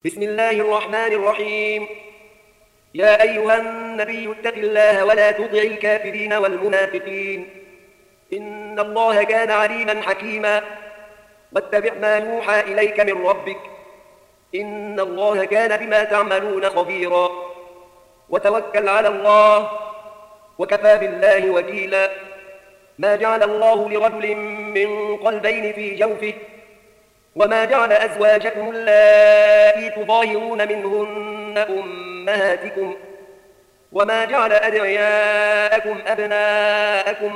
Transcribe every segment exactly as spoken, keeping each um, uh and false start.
بسم الله الرحمن الرحيم. يا أيها النبي اتق الله ولا تطع الكافرين والمنافقين، إن الله كان عليما حكيما. واتبع ما يوحى إليك من ربك، إن الله كان بما تعملون خبيرا. وتوكل على الله، وكفى بالله وكيلا. ما جعل الله لرجل من قلبين في جوفه، وما جعل أزواجكم اللائي تظاهرون منهن أمهاتكم، وما جعل أدعياءكم أبناءكم،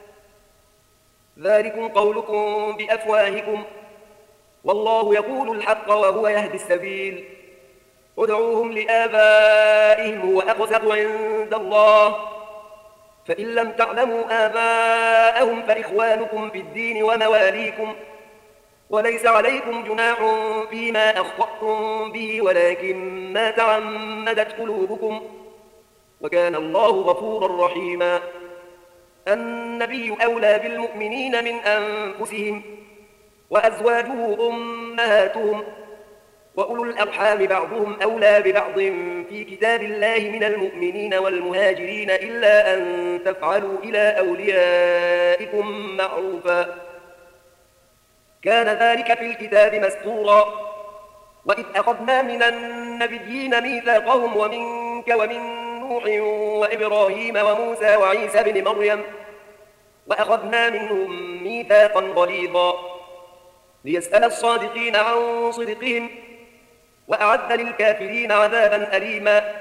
ذلكم قولكم بأفواهكم، والله يقول الحق وهو يهدي السبيل. ادعوهم لآبائهم هو أقسط عند الله، فإن لم تعلموا آباءهم فإخوانكم في الدين ومواليكم، وليس عليكم جناح فيما أخطأتم به ولكن ما تعمدت قلوبكم، وكان الله غفورا رحيما. النبي أولى بالمؤمنين من أنفسهم، وأزواجه أمهاتهم، وأولو الأرحام بعضهم أولى ببعض في كتاب الله من المؤمنين والمهاجرين إلا أن تفعلوا إلى أوليائكم معروفا، كان ذلك في الكتاب مسطورا. وإذ أخذنا من النبيين ميثاقهم ومنك ومن نوح وإبراهيم وموسى وعيسى بن مريم، وأخذنا منهم ميثاقا غليظا، ليسأل الصادقين عن صدقهم، وأعد للكافرين عذابا أليما.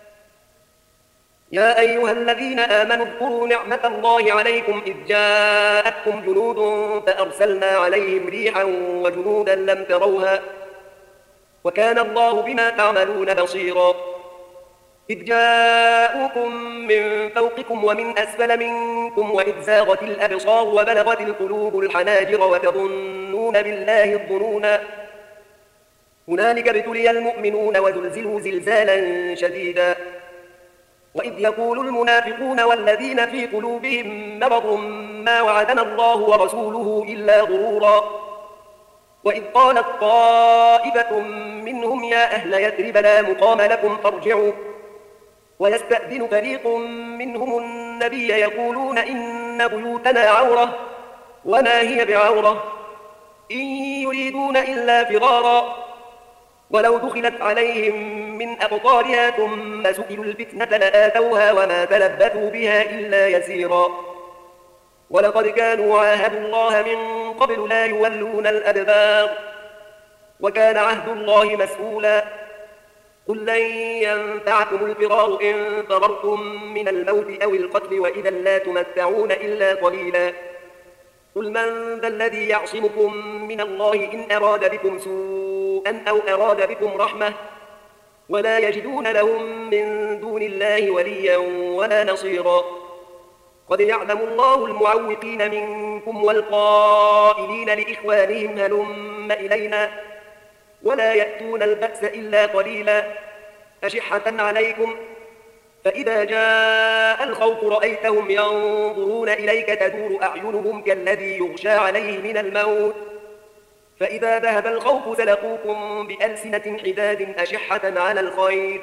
يا أيها الذين آمنوا اذكروا نعمة الله عليكم إذ جاءتكم جنود فأرسلنا عليهم ريحا وجنودا لم تروها، وكان الله بما تعملون بصيرا. إذ جاءوكم من فوقكم ومن أسفل منكم وإذ زاغت الأبصار وبلغت القلوب الحناجر وتظنون بالله الظنونا، هنالك ابتلي المؤمنون وزلزلوا زلزالا شديدا. وإذ يقول المنافقون والذين في قلوبهم مرض ما وعدنا الله ورسوله إلا غرورا. وإذ قالت طائفة منهم يا أهل يثرب لا مقام لكم فارجعوا، ويستأذن فريق منهم النبي يقولون إن بيوتنا عورة وما هي بعورة، إن يريدون إلا فرارا، ولو دخلت عليهم من أقطارها ثم سئلوا الفتنة لآتوها وما تلبثوا بها إلا يسيرا. ولقد كانوا عاهدوا الله من قبل لا يولون الأدبار، وكان عهد الله مسؤولا. قل لن ينفعكم الفرار إن فررتم من الموت أو القتل وإذا لا تمتعون إلا قليلا. قل من ذا الذي يعصمكم من الله إن أراد بكم سوءا أو أراد بكم رحمة، ولا يجدون لهم من دون الله وليا ولا نصيرا. قد يعلم الله المعوقين منكم والقائلين لإخوانهم هلم إلينا، ولا يأتون البأس إلا قليلا، أشحة عليكم، فإذا جاء الخوف رأيتهم ينظرون إليك تدور أعينهم كالذي يغشى عليه من الموت، فإذا ذهب الخوف سلقوكم بألسنة حداد أشحة على الخير،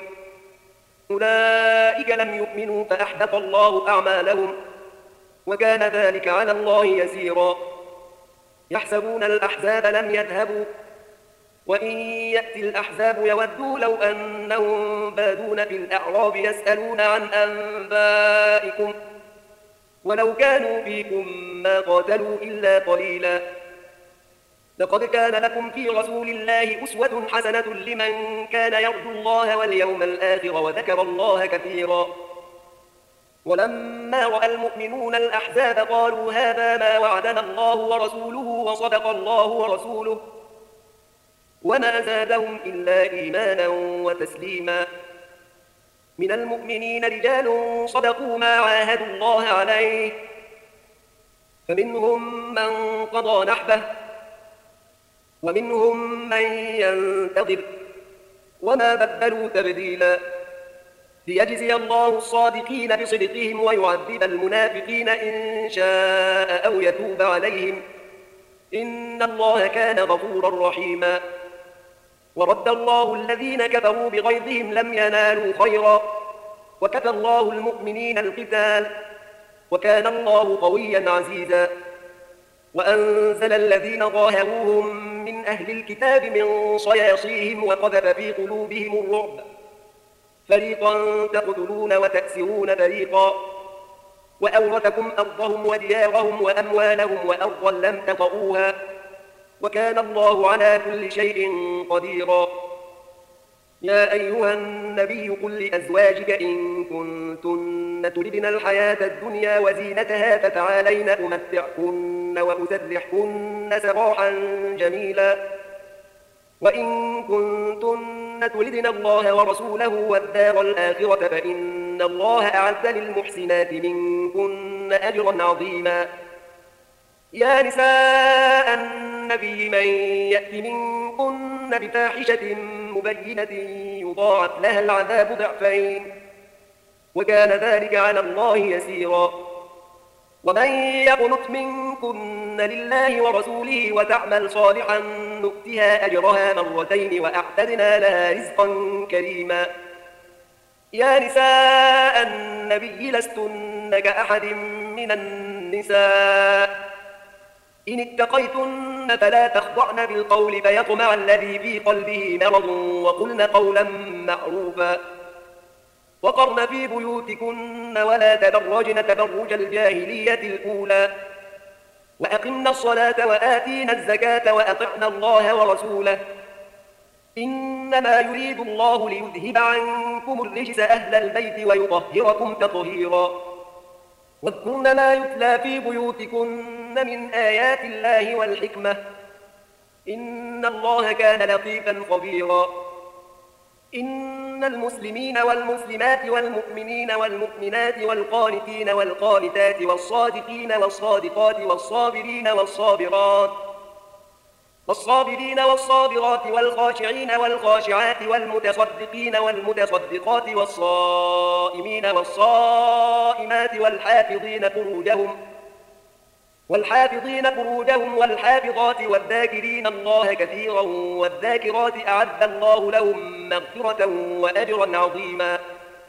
أولئك لم يؤمنوا فأحبط الله أعمالهم، وكان ذلك على الله يسيرا. يحسبون الأحزاب لم يذهبوا، وإن يأتي الأحزاب يودوا لو أنهم بادون في الأعراب يسألون عن أنبائكم، ولو كانوا فيكم ما قاتلوا إلا قليلا. لقد كان لكم في رسول الله أسوة حسنة لمن كان يرجو الله واليوم الآخر وذكر الله كثيرا. ولما رأى المؤمنون الأحزاب قالوا هذا ما وعدنا الله ورسوله وصدق الله ورسوله، وما زادهم إلا إيمانا وتسليما. من المؤمنين رجال صدقوا ما عاهدوا الله عليه، فمنهم من قضى نحبه ومنهم من ينتظر، وما بدلوا تبديلا، ليجزي الله الصادقين بصدقهم ويعذب المنافقين إن شاء أو يتوب عليهم، إن الله كان غفورا رحيما. ورد الله الذين كفروا بغيظهم لم ينالوا خيرا وكفى الله المؤمنين القتال وكان الله قويا عزيزا. وأنزل الذين ظاهروهم من أهل الكتاب من صياصيهم وقذف في قلوبهم الرعب فريقا تقتلون وتأسرون فريقا وأورثكم أرضهم وديارهم وأموالهم وأرضا لم تطئوها وكان الله على كل شيء قديرا. يا أيها النبي قل لأزواجك إن كنتن تردن الحياة الدنيا وزينتها فتعالين أمتعكن وأسرحكن سراحا جميلا وإن كنتن تردن الله ورسوله والدار الآخرة فإن الله أعد للمحسنات منكن أجرا عظيما. يا نساء النبي من يأت منكن بفاحشة مبينة يضاعف لها العذاب ضعفين وكان ذلك على الله يسيرا. ومن يقنت منكن لله ورسوله وتعمل صالحا نؤتها أجرها مرتين وأعتدنا لها رزقا كريما. يا نساء النبي لستن كأحد من النساء إن اتقيتن فلا تخضعن بالقول فيطمع الذي في قلبه مرض وقلن قولا معروفا وقرن في بيوتكن ولا تبرجن تبرج الجاهلية الأولى وأقمنا الصلاة وآتينا الزكاة وأطعنا الله ورسوله إنما يريد الله ليذهب عنكم الرجس أهل البيت ويطهركم تطهيرا. واذكرن ما يتلى في بيوتكن من آيات الله والحكمة إن الله كان لطيفا خبيرا. إن المسلمين والمسلمات والمؤمنين والمؤمنات والقانتين والقانتات والصادقين والصادقات والصابرين والصابرات والصابرين والصابرات والخاشعين والخاشعات والمتصدقين والمتصدقات والصائمين والصائمات والحافظين فروجهم والحافظين فروجهم والحافظات والذاكرين الله كثيرا والذاكرات أعد الله لهم مغفرة وأجرا عظيما.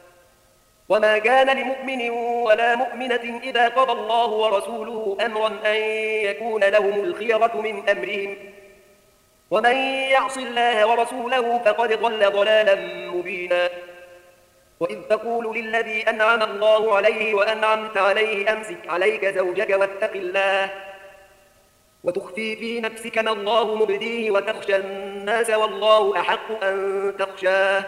وما كان لمؤمن ولا مؤمنة إذا قضى الله ورسوله أمرا أن يكون لهم الخيرة من أمرهم ومن يعص الله ورسوله فقد ضل ضلالا مبينا. وإذ تقول للذي أنعم الله عليه وأنعمت عليه أمسك عليك زوجك واتق الله وتخفي في نفسك ما الله مبديه وتخشى الناس والله أحق أن تخشاه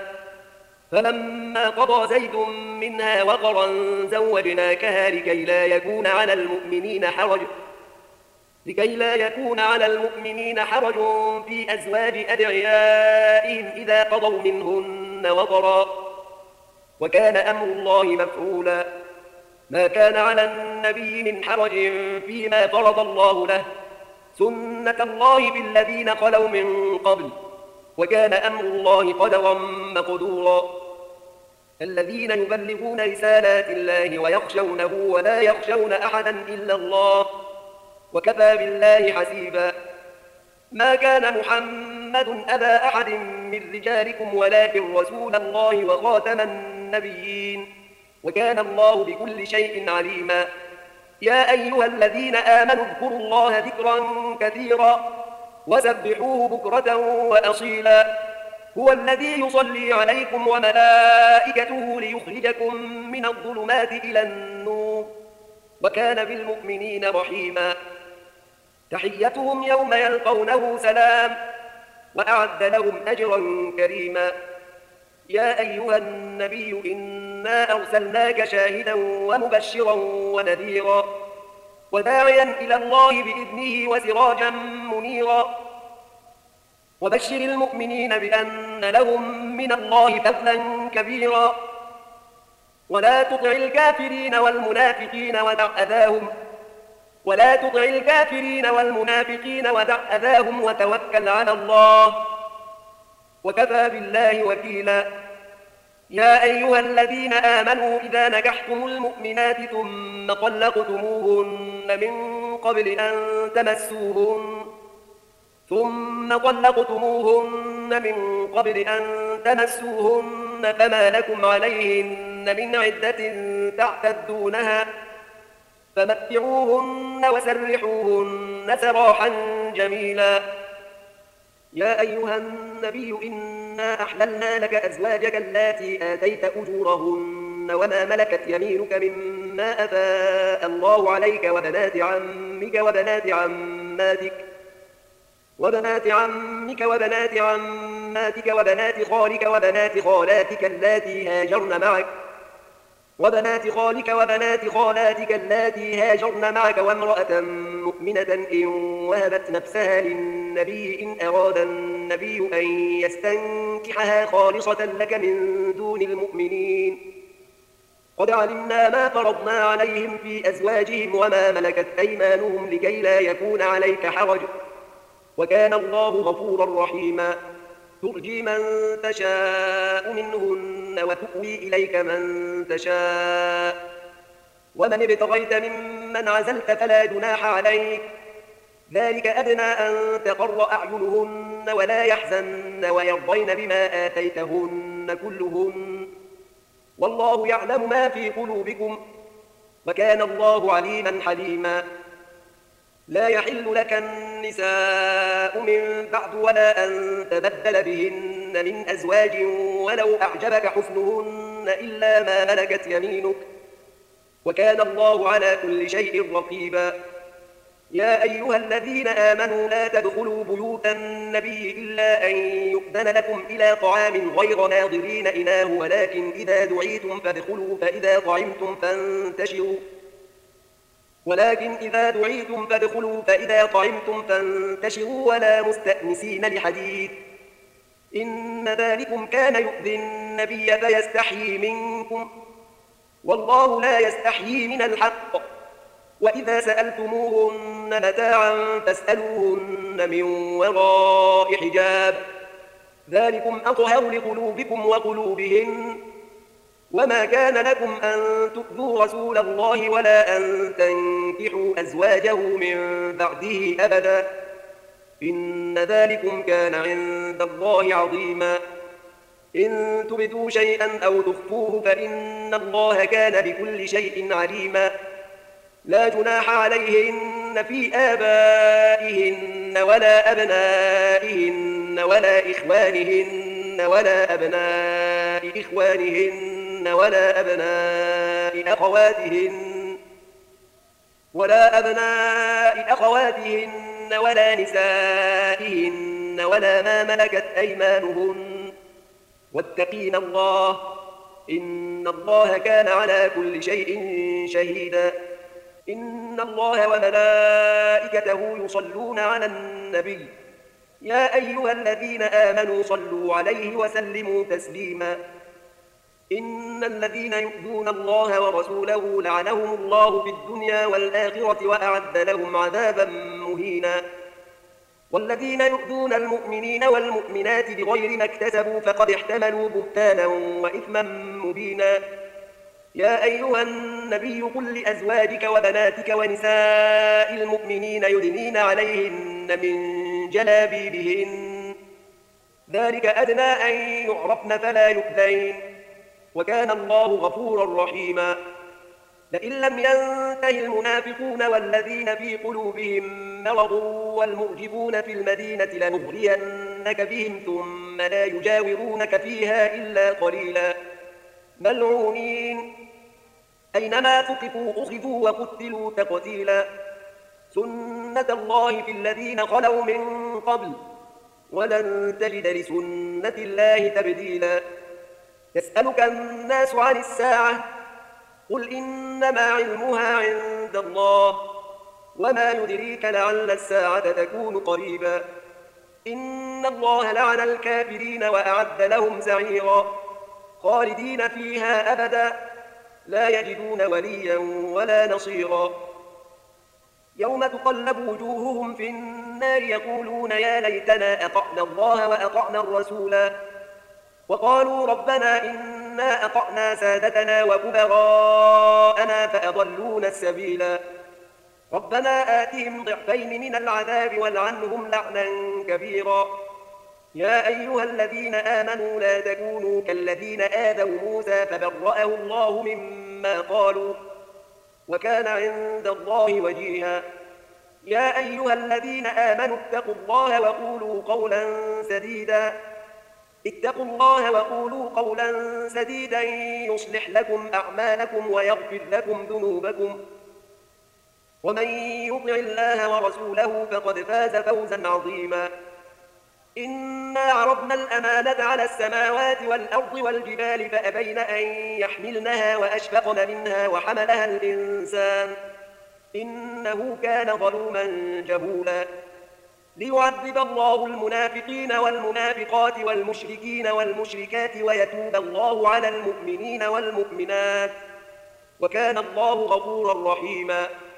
فلما قضى زيد منها وقرا زوجناكها لكي لا يكون على المؤمنين حرج لكي لا يكون على المؤمنين حرج في أزواج أدعيائهم إذا قضوا منهن وطرا وكان أمر الله مفعولا. ما كان على النبي من حرج فيما فرض الله له سنة الله بالذين خلوا من قبل وكان أمر الله قدرا مقدورا. الذين يبلغون رسالات الله ويخشونه ولا يخشون أحدا إلا الله وكفى بالله حسيبا. ما كان محمد أبا أحد من رجالكم ولكن رسول الله وخاتم النبيين وكان الله بكل شيء عليما. يا أيها الذين آمنوا اذكروا الله ذكرا كثيرا وسبحوه بكرة وأصيلا. هو الذي يصلي عليكم وملائكته ليخرجكم من الظلمات إلى النور وكان بالمؤمنين رحيما. تحيتهم يوم يلقونه سلام وأعد لهم أجرا كريما. يا أيها النبي إنا أرسلناك شاهدا ومبشرا ونذيرا وداعيا إلى الله بإذنه وسراجا منيرا وبشر المؤمنين بأن لهم من الله فضلا كبيرا ولا تطع الكافرين والمنافقين ودع أذاهم ولا تطع الكافرين والمنافقين ودع أذاهم وتوكل على الله وكفى بالله وكيلا. يا أيها الذين آمنوا إذا نكحتم المؤمنات ثم طلقتموهن من قبل أن تمسوهن ثم طلقتموهن من قبل أن تمسوهن فما لكم عليهن من عدة تعتدونها فمتعوهن وسرحوهن سراحا جميلا. يا أيها النبي إنا أحللنا لك أزواجك اللاتي آتيت أجورهن وما ملكت يمينك مما أفاء الله عليك وبنات عمك وبنات عماتك وبنات عمك وبنات عماتك وبنات خالك وبنات خالاتك اللاتي هاجرن معك وبنات خالك وبنات خالاتك اللاتي هاجرن معك وامرأة مؤمنة إن وهبت نفسها للنبي إن أراد النبي أن يستنكحها خالصة لك من دون المؤمنين. قد علمنا ما فرضنا عليهم في أزواجهم وما ملكت أيمانهم لكي لا يكون عليك حرج وكان الله غفورا رحيما. ترجي من تشاء منهن وتؤوي إليك من تشاء ومن ابتغيت ممن عزلت فلا جناح عليك ذلك أدنى أن تقر أعينهن ولا يحزن ويرضين بما آتيتهن كلهن والله يعلم ما في قلوبكم وكان الله عليما حليما. لا يحل لك النساء من بعد ولا أن تبدل بهن من أزواج ولو أعجبك حسنهن إلا ما ملكت يمينك وكان الله على كل شيء رقيبا. يا أيها الذين آمنوا لا تدخلوا بيوت النبي إلا أن يؤذن لكم إلى طعام غير ناظرين إناه ولكن إذا دعيتم فادخلوا فإذا طعمتم فانتشروا ولكن إذا دعيتم فادخلوا فإذا طعمتم فانتشروا ولا مستأنسين لحديث إن ذلكم كان يؤذي النبي فيستحيي منكم والله لا يستحيي من الحق. وإذا سألتموهن متاعا فاسألوهن من وراء حجاب ذلكم أطهر لقلوبكم وقلوبهن وما كان لكم أن تؤذوا رسول الله ولا أن تنكحوا أزواجه من بعده أبدا إن ذلكم كان عند الله عظيما. إن تبدوا شيئا أو تخفوه فإن الله كان بكل شيء عليما. لا جناح عليهن في آبائهن ولا أبنائهن ولا إخوانهن ولا أبناء إخوانهن ولا أبناء أخواتهن ولا أبناء أخواتهن ولا نسائهن ولا ما ملكت أيمانهن واتقين الله إن الله كان على كل شيء شهيدا. إن الله وملائكته يصلون على النبي يا أيها الذين آمنوا صلوا عليه وسلموا تسليما. إن الذين يؤذون الله ورسوله لعنهم الله في الدنيا والآخرة وأعد لهم عذابا مهينا. والذين يؤذون المؤمنين والمؤمنات بغير ما اكتسبوا فقد احتملوا بهتانا وإثما مبينا. يا أيها النبي قل لأزواجك وبناتك ونساء المؤمنين يدنين عليهن من جلابيبهن ذلك أدنى أن يعرفن فلا يؤذين وكان الله غفورا رحيما. لئن لم ينته المنافقون والذين في قلوبهم مرض والمرجفون في المدينة لنغرينك بهم ثم لا يجاورونك فيها إلا قليلا ملعونين أينما ثقفوا أخذوا وقتلوا تقتيلا. سنة الله في الذين خلوا من قبل ولن تجد لسنة الله تبديلا. يسألك الناس عن الساعة قل إنما علمها عند الله وما يدريك لعل الساعة تكون قريبا. إن الله لعن الكافرين وأعد لهم سعيرا خالدين فيها أبدا لا يجدون وليا ولا نصيرا. يوم تقلب وجوههم في النار يقولون يا ليتنا أطعنا الله وأطعنا الرسولا وقالوا ربنا إنا أطعنا سادتنا وكبراءنا فأضلونا السبيلا. ربنا آتهم ضعفين من العذاب والعنهم لعنا كبيرا. يا أيها الذين آمنوا لا تكونوا كالذين آذوا موسى فبرأه الله مما قالوا وكان عند الله وجيها. يا أيها الذين آمنوا اتقوا الله وقولوا قولا سديدا اتقوا الله وقولوا قولا سديدا يصلح لكم أعمالكم ويغفر لكم ذنوبكم ومن يطع الله ورسوله فقد فاز فوزا عظيما. إنا عرضنا الأمانة على السماوات والأرض والجبال فأبين أن يحملنها وأشفقن منها وحملها الإنسان إنه كان ظلوما جهولا. ليعذب الله المنافقين والمنافقات والمشركين والمشركات ويتوب الله على المؤمنين والمؤمنات وكان الله غفورا رحيما.